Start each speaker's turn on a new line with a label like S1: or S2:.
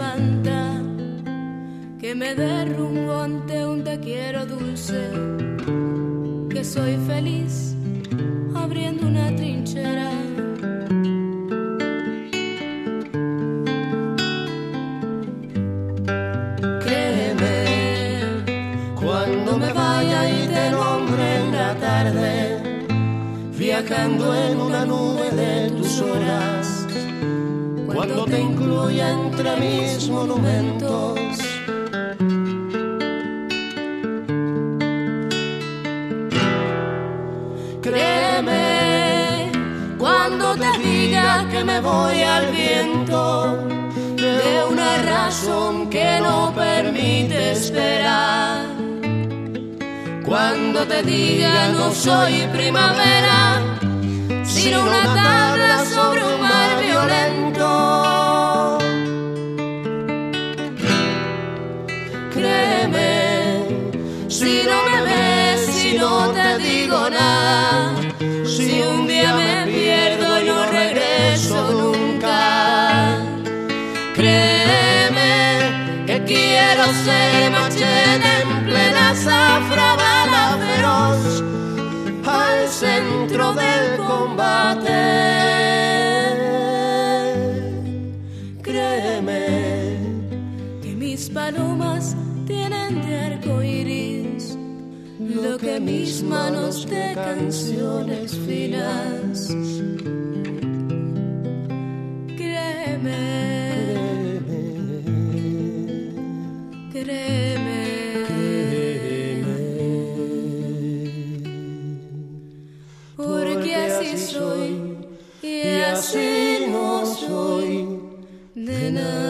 S1: espanta que me derrumbo ante un te quiero dulce, que soy feliz abriendo una trinchera. Créeme, cuando me vaya y te nombre en la tarde, viajando en una nube de tus horas, cuando te incluya entre mis monumentos, créeme, cuando te diga que me voy al viento de una razón que no permite esperar, cuando te diga no soy primavera, sino una tabla sobre un mar violento. Créeme, si no me ves, si no te digo nada, si un día me pierdo y no regreso nunca, créeme que quiero ser machete en plena zafra, bala feroz al centro del combate. Créeme que mis palomas tienen de arco iris lo que mis manos de canciones finas. Créeme, créeme, porque así soy y así no soy de nada.